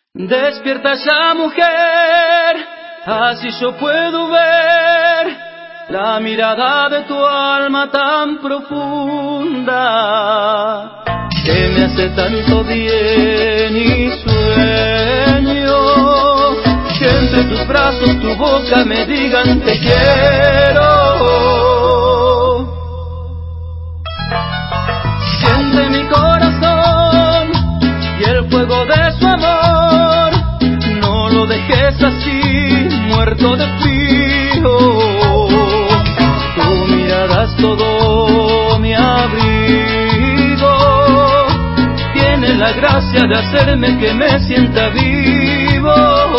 Despierta ya, mujer, así yo puedo ver la mirada de tu alma tan profunda que me hace tanto bien y sueño que entre tus brazos, tu boca me digan te quiero. Siente mi corazón y el fuego de su amor, no lo dejes así, muerto de frío. Tu mirada es todo mi abrigo, tiene la gracia de hacerme que me sienta vivo.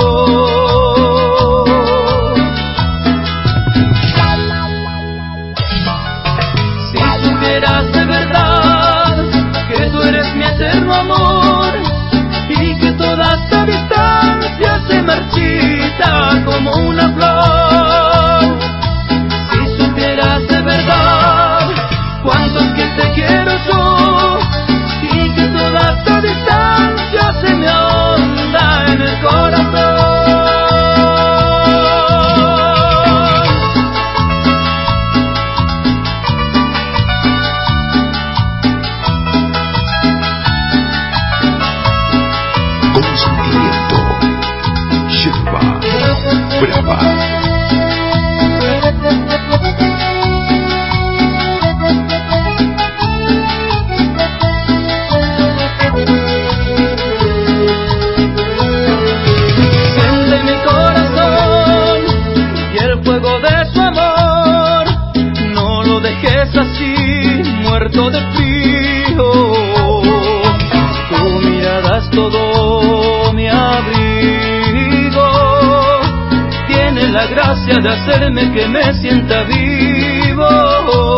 Si supieras de verdad que tú eres mi eterno amor y que toda esta distancia se marchita como una flor. Si supieras de verdad cuánto es que te quiero yo y que toda esta distancia se me ahonda en el corazón. Consentimiento, yerba brava. Siente mi corazón y el fuego de su amor, no lo dejes así, muerto de frío. Tu mirada es todo mi abrigo, tiene la gracia de hacerme que me sienta vivo.